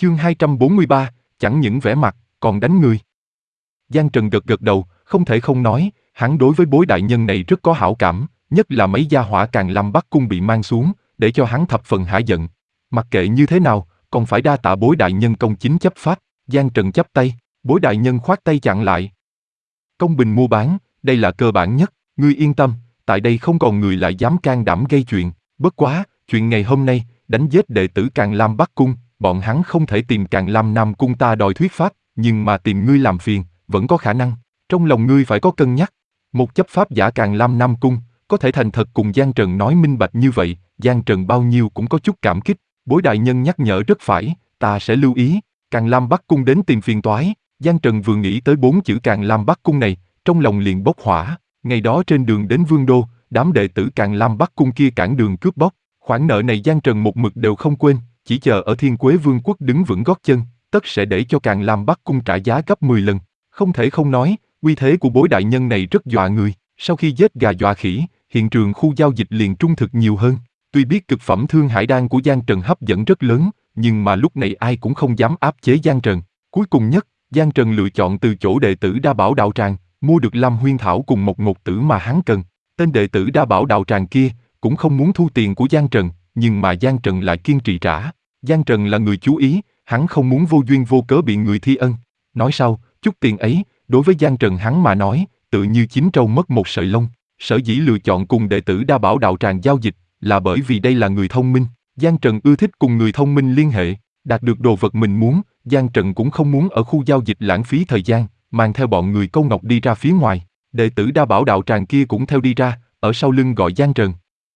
Chương 243, chẳng những vẻ mặt, còn đánh người. Giang Trần gật gật đầu, không thể không nói, hắn đối với Bối đại nhân này rất có hảo cảm, nhất là mấy gia hỏa Càn Lam Bắc Cung bị mang xuống, để cho hắn thập phần hả giận. Mặc kệ như thế nào, còn phải đa tạ Bối đại nhân công chính chấp pháp. Giang Trần chắp tay, Bối đại nhân khoát tay chặn lại. Công bình mua bán, đây là cơ bản nhất, ngươi yên tâm, tại đây không còn người lại dám can đảm gây chuyện. Bất quá, chuyện ngày hôm nay, đánh giết đệ tử Càn Lam Bắc Cung, bọn hắn không thể tìm Càn Lam Nam Cung ta đòi thuyết pháp, nhưng mà tìm ngươi làm phiền, vẫn có khả năng. Trong lòng ngươi phải có cân nhắc. Một chấp pháp giả Càn Lam Nam Cung, có thể thành thật cùng Giang Trần nói minh bạch như vậy, Giang Trần bao nhiêu cũng có chút cảm kích. Bối đại nhân nhắc nhở rất phải, ta sẽ lưu ý. Càn Lam Bắc Cung đến tìm phiền toái. Giang Trần vừa nghĩ tới 4 chữ Càn Lam Bắc Cung này, trong lòng liền bốc hỏa. Ngày đó trên đường đến Vương Đô, đám đệ tử Càn Lam Bắc Cung kia cản đường cướp bóc. Khoản nợ này Giang Trần một mực đều không quên, chỉ chờ ở Thiên Quế Vương quốc đứng vững gót chân, tất sẽ để cho Càn Lam Bắc Cung trả giá gấp 10 lần. Không thể không nói, uy thế của Bối đại nhân này rất dọa người. Sau khi giết gà dọa khỉ, hiện trường khu giao dịch liền trung thực nhiều hơn. Tuy biết cực phẩm thương hải đan của Giang Trần hấp dẫn rất lớn, nhưng mà lúc này ai cũng không dám áp chế Giang Trần. Cuối cùng nhất, Giang Trần lựa chọn từ chỗ đệ tử Đa Bảo Đạo Tràng, mua được Lam Huyên Thảo cùng một ngột tử mà hắn cần. Tên đệ tử Đa Bảo Đạo Tràng kia cũng không muốn thu tiền của Giang Trần, nhưng mà Giang Trần lại kiên trì trả. Giang Trần là người chú ý, hắn không muốn vô duyên vô cớ bị người thi ân. Nói sau, chút tiền ấy, đối với Giang Trần hắn mà nói, tự như chín trâu mất một sợi lông. Sở dĩ lựa chọn cùng đệ tử Đa Bảo Đạo Tràng giao dịch, là bởi vì đây là người thông minh. Giang Trần ưa thích cùng người thông minh liên hệ, đạt được đồ vật mình muốn. Giang Trần cũng không muốn ở khu giao dịch lãng phí thời gian, mang theo bọn người Câu Ngọc đi ra phía ngoài. Đệ tử Đa Bảo Đạo Tràng kia cũng theo đi ra, ở sau lưng gọi Giang Trần.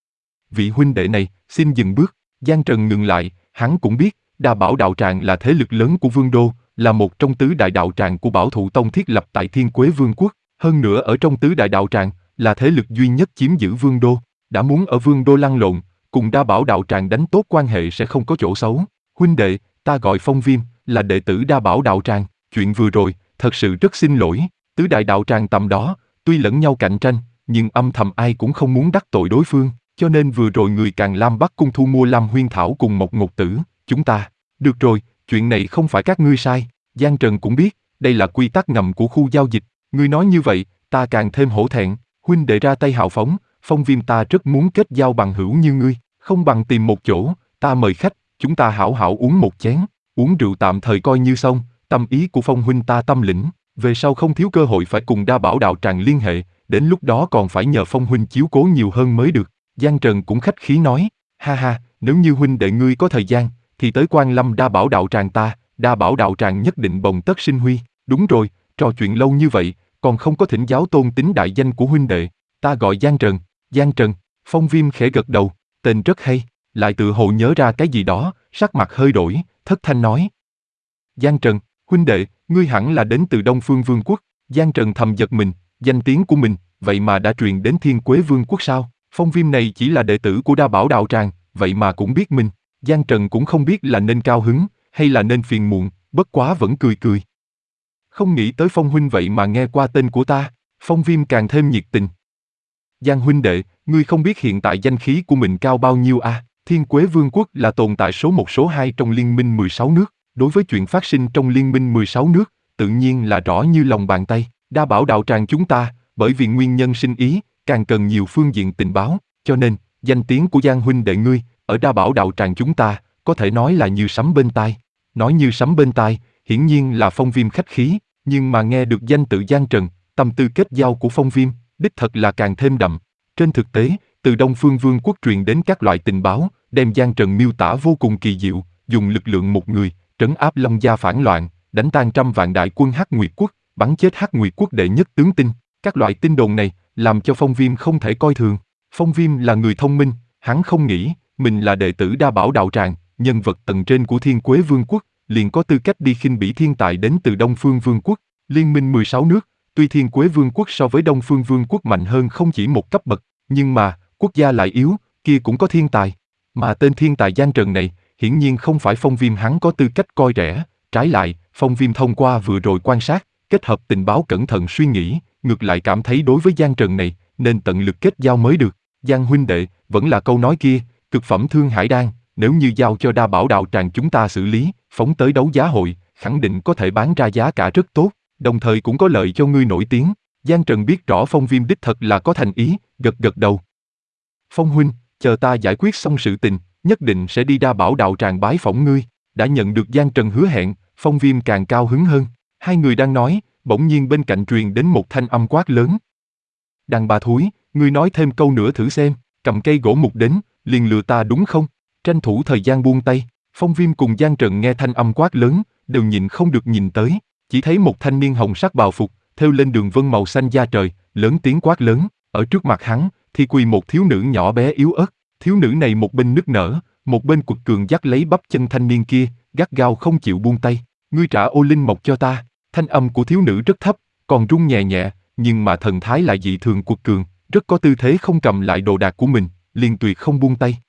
Vị huynh đệ này, xin dừng bước. Giang Trần ngừng lại, hắn cũng biết, Đa Bảo Đạo Tràng là thế lực lớn của Vương Đô, là một trong tứ đại đạo tràng của Bảo Thụ Tông thiết lập tại Thiên Quế Vương quốc. Hơn nữa ở trong tứ đại đạo tràng, là thế lực duy nhất chiếm giữ Vương Đô. Đã muốn ở Vương Đô lăn lộn, cùng Đa Bảo Đạo Tràng đánh tốt quan hệ sẽ không có chỗ xấu. Huynh đệ, ta gọi Phong Viêm, là đệ tử Đa Bảo Đạo Tràng. Chuyện vừa rồi, thật sự rất xin lỗi. Tứ đại đạo tràng tầm đó, tuy lẫn nhau cạnh tranh, nhưng âm thầm ai cũng không muốn đắc tội đối phương. Cho nên vừa rồi người Càn Lam Bắc Cung thu mua Lam Huyên Thảo cùng một ngột tử, chúng ta. Được rồi, chuyện này không phải các ngươi sai. Giang Trần cũng biết, đây là quy tắc ngầm của khu giao dịch. Ngươi nói như vậy, ta càng thêm hổ thẹn. Huynh đệ ra tay hào phóng, Phong Viêm ta rất muốn kết giao bằng hữu như ngươi. Không bằng tìm một chỗ, ta mời khách, chúng ta hảo hảo uống một chén. Uống rượu tạm thời coi như xong, tâm ý của Phong huynh ta tâm lĩnh. Về sau không thiếu cơ hội phải cùng Đa Bảo Đạo Tràng liên hệ, đến lúc đó còn phải nhờ Phong huynh chiếu cố nhiều hơn mới được. Giang Trần cũng khách khí nói, ha ha, nếu như huynh đệ ngươi có thời gian, thì tới Quan Lâm Đa Bảo Đạo Tràng ta, Đa Bảo Đạo Tràng nhất định bồng tất sinh huy. Đúng rồi, trò chuyện lâu như vậy, còn không có thỉnh giáo tôn tính đại danh của huynh đệ. Ta gọi Giang Trần. Giang Trần. Phong Viêm khẽ gật đầu, tên rất hay, lại tự hồ nhớ ra cái gì đó, sắc mặt hơi đổi, thất thanh nói. Giang Trần, huynh đệ, ngươi hẳn là đến từ Đông Phương Vương quốc. Giang Trần thầm giật mình, danh tiếng của mình, vậy mà đã truyền đến Thiên Quế Vương quốc sao? Phong Viêm này chỉ là đệ tử của Đa Bảo Đạo Tràng, vậy mà cũng biết mình. Giang Trần cũng không biết là nên cao hứng, hay là nên phiền muộn, bất quá vẫn cười cười. Không nghĩ tới Phong huynh vậy mà nghe qua tên của ta. Phong Viêm càng thêm nhiệt tình. Giang huynh đệ, ngươi không biết hiện tại danh khí của mình cao bao nhiêu à? Thiên Quế Vương quốc là tồn tại số 1 số 2 trong liên minh 16 nước. Đối với chuyện phát sinh trong liên minh 16 nước, tự nhiên là rõ như lòng bàn tay. Đa Bảo Đạo Tràng chúng ta, bởi vì nguyên nhân sinh ý, càng cần nhiều phương diện tình báo, cho nên, danh tiếng của Giang huynh đệ ngươi, ở Đa Bảo Đạo Tràng chúng ta, có thể nói là như sấm bên tai. Nói như sấm bên tai, hiển nhiên là Phong Viêm khách khí, nhưng mà nghe được danh tự Giang Trần, tâm tư kết giao của Phong Viêm, đích thật là càng thêm đậm. Trên thực tế, từ Đông Phương Vương quốc truyền đến các loại tình báo, đem Giang Trần miêu tả vô cùng kỳ diệu, dùng lực lượng một người, trấn áp Long gia phản loạn, đánh tan trăm vạn đại quân Hắc Nguyệt quốc, bắn chết Hắc Nguyệt quốc đệ nhất tướng tinh. Các loại tin đồn này, làm cho Phong Viêm không thể coi thường. Phong Viêm là người thông minh, hắn không nghĩ, mình là đệ tử Đa Bảo Đạo Tràng, nhân vật tầng trên của Thiên Quế Vương quốc, liền có tư cách đi khinh bỉ thiên tài đến từ Đông Phương Vương quốc. Liên minh 16 nước, tuy Thiên Quế Vương quốc so với Đông Phương Vương quốc mạnh hơn không chỉ một cấp bậc, nhưng mà, quốc gia lại yếu, kia cũng có thiên tài. Mà tên thiên tài Giang Trần này, hiển nhiên không phải Phong Viêm hắn có tư cách coi rẻ, trái lại, Phong Viêm thông qua vừa rồi quan sát, kết hợp tình báo cẩn thận suy nghĩ, ngược lại cảm thấy đối với Giang Trần này, nên tận lực kết giao mới được. Giang huynh đệ, vẫn là câu nói kia, cực phẩm thương hải đan, nếu như giao cho Đa Bảo đạo tràng chúng ta xử lý, phóng tới đấu giá hội, khẳng định có thể bán ra giá cả rất tốt, đồng thời cũng có lợi cho ngươi nổi tiếng. Giang Trần biết rõ Phong Viêm đích thật là có thành ý, gật gật đầu. Phong huynh, chờ ta giải quyết xong sự tình, nhất định sẽ đi Đa Bảo đạo tràng bái phỏng ngươi. Đã nhận được Giang Trần hứa hẹn, Phong Viêm càng cao hứng hơn. Hai người đang nói, bỗng nhiên bên cạnh truyền đến một thanh âm quát lớn. Đàn bà thúi, ngươi nói thêm câu nữa thử xem, cầm cây gỗ mục đến, liền lừa ta đúng không? Tranh thủ thời gian buông tay, Phong Viêm cùng Giang Trần nghe thanh âm quát lớn, đều nhịn không được nhìn tới, chỉ thấy một thanh niên hồng sắc bào phục, thêu lên đường vân màu xanh da trời, lớn tiếng quát lớn, ở trước mặt hắn, thì quỳ một thiếu nữ nhỏ bé yếu ớt, thiếu nữ này một bên nức nở, một bên quật cường dắt lấy bắp chân thanh niên kia, gắt gao không chịu buông tay, ngươi trả ô linh mộc cho ta. Thanh âm của thiếu nữ rất thấp, còn rung nhẹ nhẹ, nhưng mà thần thái lại dị thường quật cường, rất có tư thế không cầm lại đồ đạc của mình, liền tuyệt không buông tay.